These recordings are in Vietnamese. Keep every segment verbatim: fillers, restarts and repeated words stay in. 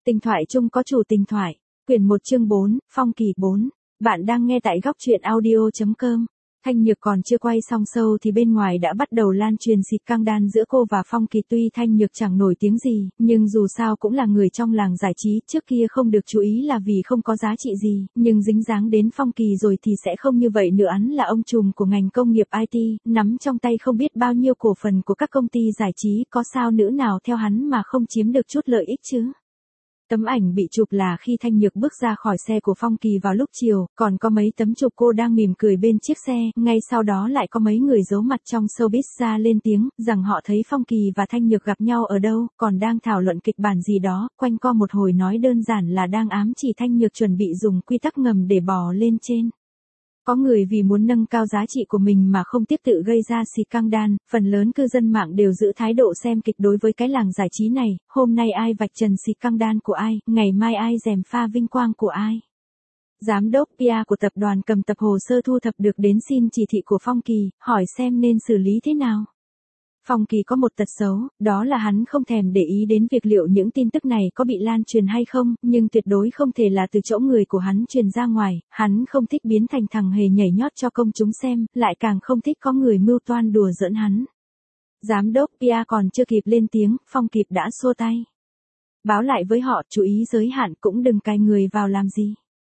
Tình thoại chung có chủ tình thoại. Quyển một chương bốn, Phong Kỳ bốn. Bạn đang nghe tại góc truyện audio chấm com. Thanh Nhược còn chưa quay xong show thì bên ngoài đã bắt đầu lan truyền xịt căng đan giữa cô và Phong Kỳ. Tuy Thanh Nhược chẳng nổi tiếng gì, nhưng dù sao cũng là người trong làng giải trí, trước kia không được chú ý là vì không có giá trị gì, nhưng dính dáng đến Phong Kỳ rồi thì sẽ không như vậy nữa. Hắn là ông trùm của ngành công nghiệp i tê, nắm trong tay không biết bao nhiêu cổ phần của các công ty giải trí, có sao nữ nào theo hắn mà không chiếm được chút lợi ích chứ. Tấm ảnh bị chụp là khi Thanh Nhược bước ra khỏi xe của Phong Kỳ vào lúc chiều, còn có mấy tấm chụp cô đang mỉm cười bên chiếc xe, ngay sau đó lại có mấy người giấu mặt trong showbiz ra lên tiếng, rằng họ thấy Phong Kỳ và Thanh Nhược gặp nhau ở đâu, còn đang thảo luận kịch bản gì đó, quanh co một hồi nói đơn giản là đang ám chỉ Thanh Nhược chuẩn bị dùng quy tắc ngầm để bò lên trên. Có người vì muốn nâng cao giá trị của mình mà không tiếp tự gây ra xịt căng đan, phần lớn cư dân mạng đều giữ thái độ xem kịch đối với cái làng giải trí này, hôm nay ai vạch trần xịt căng đan của ai, ngày mai ai gièm pha vinh quang của ai. Giám đốc pê e của tập đoàn cầm tập hồ sơ thu thập được đến xin chỉ thị của Phong Kỳ, hỏi xem nên xử lý thế nào. Phong Kỳ có một tật xấu, đó là hắn không thèm để ý đến việc liệu những tin tức này có bị lan truyền hay không, nhưng tuyệt đối không thể là từ chỗ người của hắn truyền ra ngoài, hắn không thích biến thành thằng hề nhảy nhót cho công chúng xem, lại càng không thích có người mưu toan đùa giỡn hắn. Giám đốc pê e còn chưa kịp lên tiếng, Phong Kỳ đã xua tay. Báo lại với họ, chú ý giới hạn, cũng đừng cài người vào làm gì.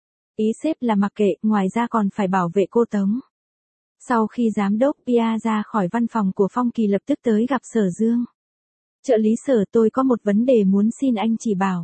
Ý sếp là mặc kệ, ngoài ra còn phải bảo vệ cô Tống. Sau khi giám đốc pê e ra khỏi văn phòng của Phong Kỳ lập tức tới gặp Sở Dương. Trợ lý Sở, tôi có một vấn đề muốn xin anh chỉ bảo.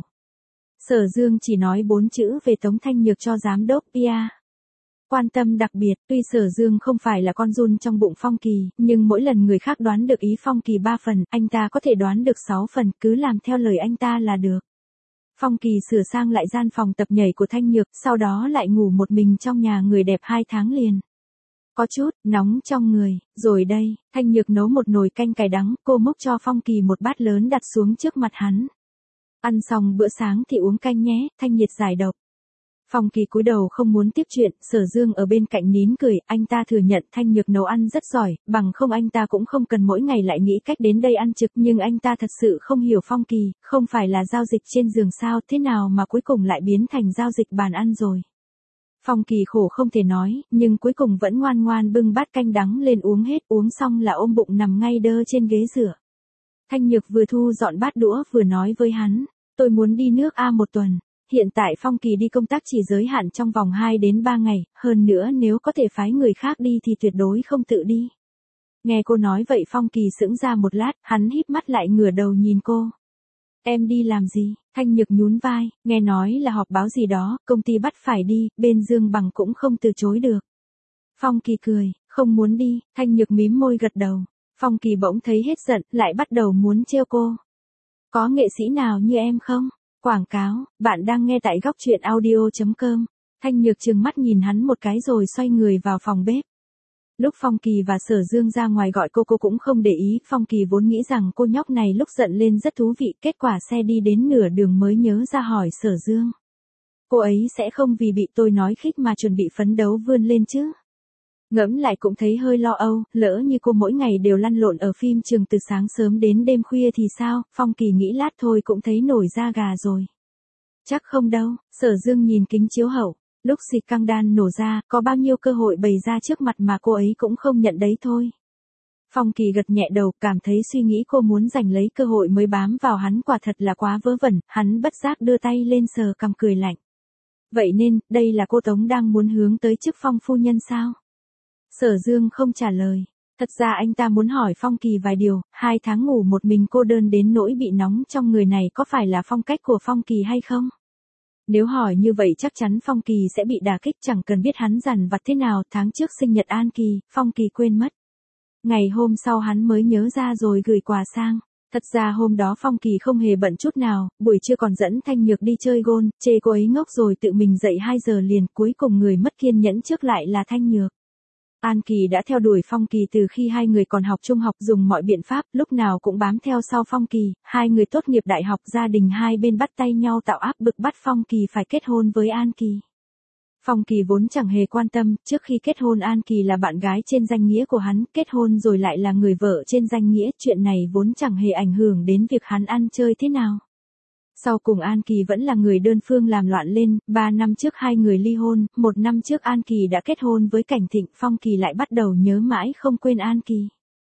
Sở Dương chỉ nói bốn chữ về Tống Thanh Nhược cho giám đốc pê e. Quan tâm đặc biệt, tuy Sở Dương không phải là con giun trong bụng Phong Kỳ, nhưng mỗi lần người khác đoán được ý Phong Kỳ ba phần, anh ta có thể đoán được sáu phần, cứ làm theo lời anh ta là được. Phong Kỳ sửa sang lại gian phòng tập nhảy của Thanh Nhược, sau đó lại ngủ một mình trong nhà người đẹp hai tháng liền. Có chút nóng trong người, rồi đây, Thanh Nhược nấu một nồi canh cải đắng, cô múc cho Phong Kỳ một bát lớn đặt xuống trước mặt hắn. Ăn xong bữa sáng thì uống canh nhé, thanh nhiệt giải độc. Phong Kỳ cúi đầu không muốn tiếp chuyện, Sở Dương ở bên cạnh nín cười, anh ta thừa nhận Thanh Nhược nấu ăn rất giỏi, bằng không anh ta cũng không cần mỗi ngày lại nghĩ cách đến đây ăn trực, nhưng anh ta thật sự không hiểu Phong Kỳ, không phải là giao dịch trên giường sao, thế nào mà cuối cùng lại biến thành giao dịch bàn ăn rồi. Phong Kỳ khổ không thể nói, nhưng cuối cùng vẫn ngoan ngoan bưng bát canh đắng lên uống hết, uống xong là ôm bụng nằm ngay đơ trên ghế rửa. Thanh Nhược vừa thu dọn bát đũa vừa nói với hắn, tôi muốn đi nước A một tuần. Hiện tại Phong Kỳ đi công tác chỉ giới hạn trong vòng hai đến ba ngày, hơn nữa nếu có thể phái người khác đi thì tuyệt đối không tự đi. Nghe cô nói vậy Phong Kỳ sững ra một lát, hắn híp mắt lại ngửa đầu nhìn cô. Em đi làm gì? Thanh Nhược nhún vai, nghe nói là họp báo gì đó, công ty bắt phải đi, bên Dương Bằng cũng không từ chối được. Phong Kỳ cười, không muốn đi, Thanh Nhược mím môi gật đầu. Phong Kỳ bỗng thấy hết giận, lại bắt đầu muốn trêu cô. Có nghệ sĩ nào như em không? Quảng cáo, bạn đang nghe tại góc truyện audio chấm com. Thanh Nhược trừng mắt nhìn hắn một cái rồi xoay người vào phòng bếp. Lúc Phong Kỳ và Sở Dương ra ngoài gọi cô cô cũng không để ý, Phong Kỳ vốn nghĩ rằng cô nhóc này lúc giận lên rất thú vị, kết quả xe đi đến nửa đường mới nhớ ra hỏi Sở Dương. Cô ấy sẽ không vì bị tôi nói khích mà chuẩn bị phấn đấu vươn lên chứ? Ngẫm lại cũng thấy hơi lo âu, lỡ như cô mỗi ngày đều lăn lộn ở phim trường từ sáng sớm đến đêm khuya thì sao, Phong Kỳ nghĩ lát thôi cũng thấy nổi da gà rồi. Chắc không đâu, Sở Dương nhìn kính chiếu hậu. Lúc xịt căng đan nổ ra, có bao nhiêu cơ hội bày ra trước mặt mà cô ấy cũng không nhận đấy thôi. Phong Kỳ gật nhẹ đầu, cảm thấy suy nghĩ cô muốn giành lấy cơ hội mới bám vào hắn quả thật là quá vớ vẩn, hắn bất giác đưa tay lên sờ cằm cười lạnh. Vậy nên, đây là cô Tống đang muốn hướng tới chức Phong phu nhân sao? Sở Dương không trả lời. Thật ra anh ta muốn hỏi Phong Kỳ vài điều, hai tháng ngủ một mình cô đơn đến nỗi bị nóng trong người này có phải là phong cách của Phong Kỳ hay không? Nếu hỏi như vậy chắc chắn Phong Kỳ sẽ bị đả kích, chẳng cần biết hắn dằn vặt thế nào, tháng trước sinh nhật An Kỳ, Phong Kỳ quên mất. Ngày hôm sau hắn mới nhớ ra rồi gửi quà sang. Thật ra hôm đó Phong Kỳ không hề bận chút nào, buổi trưa còn dẫn Thanh Nhược đi chơi gôn, chê cô ấy ngốc rồi tự mình dậy hai giờ liền, cuối cùng người mất kiên nhẫn trước lại là Thanh Nhược. An Kỳ đã theo đuổi Phong Kỳ từ khi hai người còn học trung học, dùng mọi biện pháp, lúc nào cũng bám theo sau Phong Kỳ, hai người tốt nghiệp đại học, gia đình hai bên bắt tay nhau tạo áp bức bắt Phong Kỳ phải kết hôn với An Kỳ. Phong Kỳ vốn chẳng hề quan tâm, trước khi kết hôn An Kỳ là bạn gái trên danh nghĩa của hắn, kết hôn rồi lại là người vợ trên danh nghĩa, chuyện này vốn chẳng hề ảnh hưởng đến việc hắn ăn chơi thế nào. Sau cùng An Kỳ vẫn là người đơn phương làm loạn lên, ba năm trước hai người ly hôn, một năm trước An Kỳ đã kết hôn với Cảnh Thịnh, Phong Kỳ lại bắt đầu nhớ mãi không quên An Kỳ.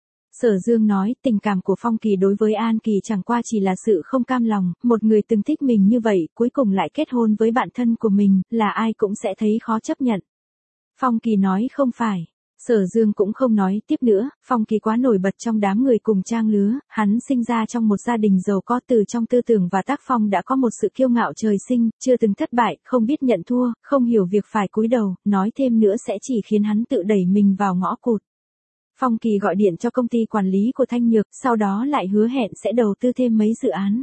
Sở Dương nói, tình cảm của Phong Kỳ đối với An Kỳ chẳng qua chỉ là sự không cam lòng, một người từng thích mình như vậy, cuối cùng lại kết hôn với bạn thân của mình, là ai cũng sẽ thấy khó chấp nhận. Phong Kỳ nói không phải. Sở Dương cũng không nói tiếp nữa, Phong Kỳ quá nổi bật trong đám người cùng trang lứa, hắn sinh ra trong một gia đình giàu có, từ trong tư tưởng và tác phong đã có một sự kiêu ngạo trời sinh, chưa từng thất bại, không biết nhận thua, không hiểu việc phải cúi đầu, nói thêm nữa sẽ chỉ khiến hắn tự đẩy mình vào ngõ cụt. Phong Kỳ gọi điện cho công ty quản lý của Thanh Nhược, sau đó lại hứa hẹn sẽ đầu tư thêm mấy dự án.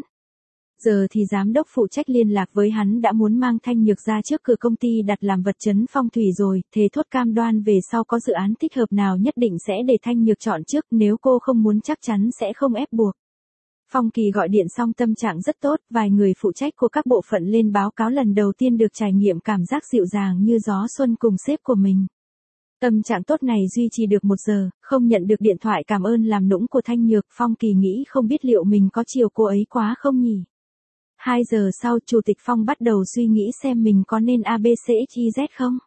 Giờ thì giám đốc phụ trách liên lạc với hắn đã muốn mang Thanh Nhược ra trước cửa công ty đặt làm vật chấn phong thủy rồi, thề thốt cam đoan về sau có dự án thích hợp nào nhất định sẽ để Thanh Nhược chọn trước, nếu cô không muốn chắc chắn sẽ không ép buộc. Phong Kỳ gọi điện xong tâm trạng rất tốt, vài người phụ trách của các bộ phận lên báo cáo lần đầu tiên được trải nghiệm cảm giác dịu dàng như gió xuân cùng sếp của mình. Tâm trạng tốt này duy trì được một giờ, không nhận được điện thoại cảm ơn làm nũng của Thanh Nhược, Phong Kỳ nghĩ không biết liệu mình có chiều cô ấy quá không nhỉ. Hai giờ sau, Chủ tịch Phong bắt đầu suy nghĩ xem mình có nên a bê xê ích i dét không.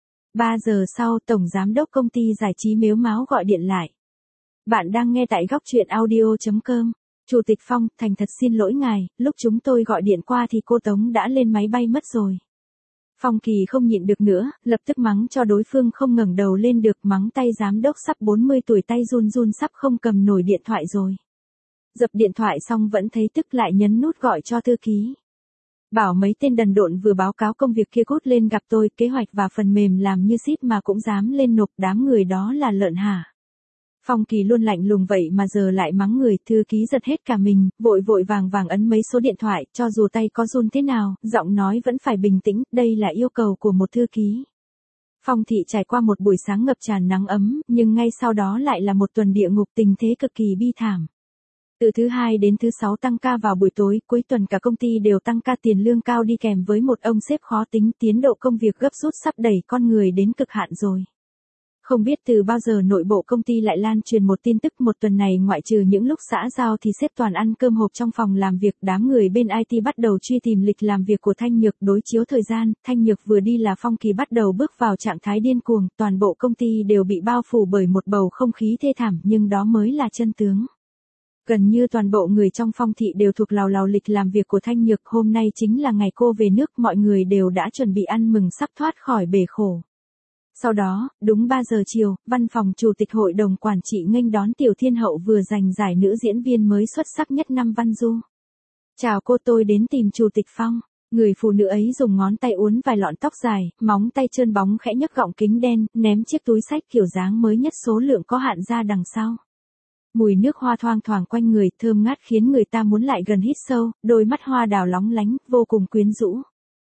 Ba giờ sau, Tổng Giám đốc công ty giải trí mếu máo gọi điện lại. Bạn đang nghe tại góc truyện audio chấm com. Chủ tịch Phong, thành thật xin lỗi ngài, lúc chúng tôi gọi điện qua thì cô Tống đã lên máy bay mất rồi. Phong Kỳ không nhịn được nữa, lập tức mắng cho đối phương không ngẩng đầu lên được, mắng tay giám đốc sắp bốn mươi tuổi tay run run sắp không cầm nổi điện thoại rồi. Dập điện thoại xong vẫn thấy tức lại nhấn nút gọi cho thư ký. Bảo mấy tên đần độn vừa báo cáo công việc kia cút lên gặp tôi, kế hoạch và phần mềm làm như ship mà cũng dám lên nộp, đám người đó là lợn hả. Phong Kỳ luôn lạnh lùng vậy mà giờ lại mắng người, thư ký giật hết cả mình, vội vội vàng vàng ấn mấy số điện thoại, cho dù tay có run thế nào, giọng nói vẫn phải bình tĩnh, đây là yêu cầu của một thư ký. Phong thị trải qua một buổi sáng ngập tràn nắng ấm, nhưng ngay sau đó lại là một tuần địa ngục, tình thế cực kỳ bi thảm. Từ thứ hai đến thứ sáu tăng ca vào buổi tối, cuối tuần cả công ty đều tăng ca, tiền lương cao đi kèm với một ông sếp khó tính, tiến độ công việc gấp rút sắp đẩy con người đến cực hạn rồi. Không biết từ bao giờ nội bộ công ty lại lan truyền một tin tức, một tuần này ngoại trừ những lúc xã giao thì sếp toàn ăn cơm hộp trong phòng làm việc, đám người bên i tê bắt đầu truy tìm lịch làm việc của Thanh Nhược, đối chiếu thời gian, Thanh Nhược vừa đi là Phong Kỳ bắt đầu bước vào trạng thái điên cuồng, toàn bộ công ty đều bị bao phủ bởi một bầu không khí thê thảm, nhưng đó mới là chân tướng. Gần như toàn bộ người trong Phong thị đều thuộc lào lào lịch làm việc của Thanh Nhược, hôm nay chính là ngày cô về nước, mọi người đều đã chuẩn bị ăn mừng sắp thoát khỏi bể khổ. Sau đó, đúng ba giờ chiều, văn phòng chủ tịch hội đồng quản trị nghênh đón Tiểu Thiên Hậu vừa giành giải nữ diễn viên mới xuất sắc nhất năm Văn Du. Chào cô, tôi đến tìm chủ tịch Phong. Người phụ nữ ấy dùng ngón tay uốn vài lọn tóc dài, móng tay trơn bóng khẽ nhấc gọng kính đen, ném chiếc túi xách kiểu dáng mới nhất số lượng có hạn ra đằng sau. Mùi nước hoa thoang thoảng quanh người, thơm ngát khiến người ta muốn lại gần hít sâu, đôi mắt hoa đào lóng lánh, vô cùng quyến rũ.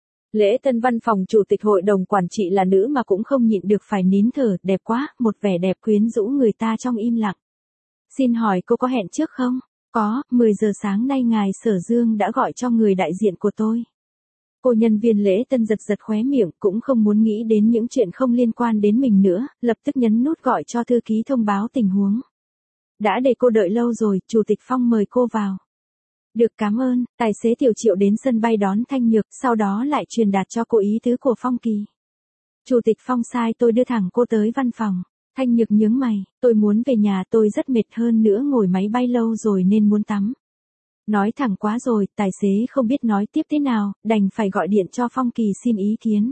Lễ tân văn phòng chủ tịch hội đồng quản trị là nữ mà cũng không nhịn được phải nín thở, đẹp quá, một vẻ đẹp quyến rũ người ta trong im lặng. Xin hỏi cô có hẹn trước không? Có, mười giờ sáng nay ngài Sở Dương đã gọi cho người đại diện của tôi. Cô nhân viên lễ tân giật giật khóe miệng, cũng không muốn nghĩ đến những chuyện không liên quan đến mình nữa, lập tức nhấn nút gọi cho thư ký thông báo tình huống. Đã để cô đợi lâu rồi, Chủ tịch Phong mời cô vào. Được, cảm ơn. Tài xế Tiểu Triệu đến sân bay đón Thanh Nhược, sau đó lại truyền đạt cho cô ý tứ của Phong Kỳ. Chủ tịch Phong sai tôi đưa thẳng cô tới văn phòng. Thanh Nhược nhướng mày, tôi muốn về nhà, tôi rất mệt, hơn nữa ngồi máy bay lâu rồi nên muốn tắm. Nói thẳng quá rồi, tài xế không biết nói tiếp thế nào, đành phải gọi điện cho Phong Kỳ xin ý kiến.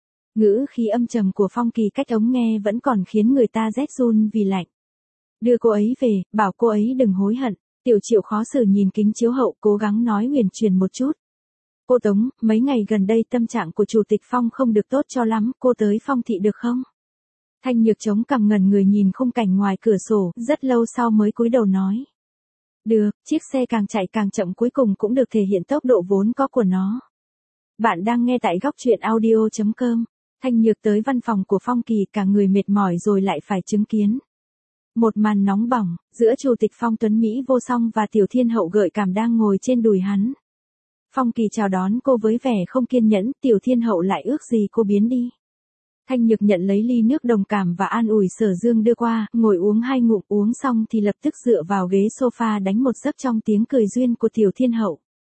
Ngữ khí âm trầm của Phong Kỳ cách ống nghe vẫn còn khiến người ta rét run vì lạnh. Đưa cô ấy về, bảo cô ấy đừng hối hận. Tiểu Triệu khó xử nhìn kính chiếu hậu, cố gắng nói huyền truyền một chút. Cô Tống, mấy ngày gần đây tâm trạng của Chủ tịch Phong không được tốt cho lắm, cô tới Phong thị được không? Thanh Nhược chống cằm ngẩn người nhìn khung cảnh ngoài cửa sổ, rất lâu sau mới cúi đầu nói. Được, chiếc xe càng chạy càng chậm cuối cùng cũng được thể hiện tốc độ vốn có của nó. Bạn đang nghe tại góc truyện audio chấm com. Thanh Nhược tới văn phòng của Phong Kỳ, cả người mệt mỏi rồi lại phải chứng kiến. Một màn nóng bỏng, giữa Chủ tịch Phong tuấn Mỹ vô song và Tiểu Thiên Hậu gợi cảm đang ngồi trên đùi hắn. Phong Kỳ chào đón cô với vẻ không kiên nhẫn, Tiểu Thiên Hậu lại ước gì cô biến đi. Thanh Nhược nhận lấy ly nước đồng cảm và an ủi Sở Dương đưa qua, ngồi uống hai ngụm, uống xong thì lập tức dựa vào ghế sofa đánh một giấc trong tiếng cười duyên của Tiểu Thiên Hậu.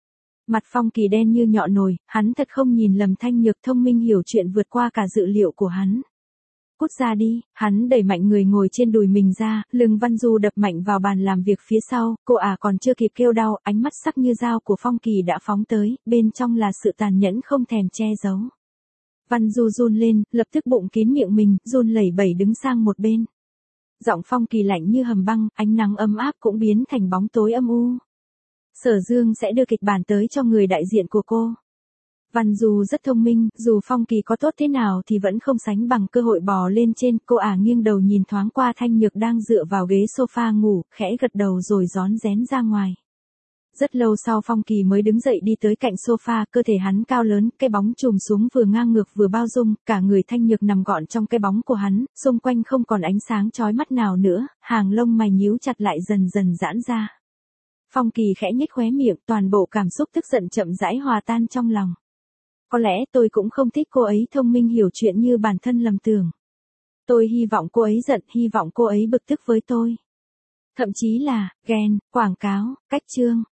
Mặt Phong Kỳ đen như nhọ nồi, hắn thật không nhìn lầm Thanh Nhược thông minh hiểu chuyện vượt qua cả dự liệu của hắn. Cút ra đi, hắn đẩy mạnh người ngồi trên đùi mình ra, lưng Văn Du đập mạnh vào bàn làm việc phía sau, cô ả à còn chưa kịp kêu đau, ánh mắt sắc như dao của Phong Kỳ đã phóng tới, bên trong là sự tàn nhẫn không thèm che giấu. Văn Du run lên, lập tức bụng kín miệng mình, run lẩy bẩy đứng sang một bên. Giọng Phong Kỳ lạnh như hầm băng, ánh nắng ấm áp cũng biến thành bóng tối âm u. Sở Dương sẽ đưa kịch bản tới cho người đại diện của cô. Văn Du rất thông minh, dù Phong Kỳ có tốt thế nào thì vẫn không sánh bằng cơ hội bò lên trên, cô ả nghiêng đầu nhìn thoáng qua Thanh Nhược đang dựa vào ghế sofa ngủ, khẽ gật đầu rồi rón rén ra ngoài. Rất lâu sau Phong Kỳ mới đứng dậy đi tới cạnh sofa, cơ thể hắn cao lớn, cái bóng chùm xuống vừa ngang ngược vừa bao dung, cả người Thanh Nhược nằm gọn trong cái bóng của hắn, xung quanh không còn ánh sáng chói mắt nào nữa, hàng lông mày nhíu chặt lại dần dần giãn ra. Phong Kỳ khẽ nhếch khóe miệng, toàn bộ cảm xúc tức giận chậm rãi hòa tan trong lòng. Có lẽ tôi cũng không thích cô ấy thông minh hiểu chuyện như bản thân lầm tưởng. Tôi hy vọng cô ấy giận, hy vọng cô ấy bực tức với tôi. Thậm chí là, ghen, quảng cáo, cách chương.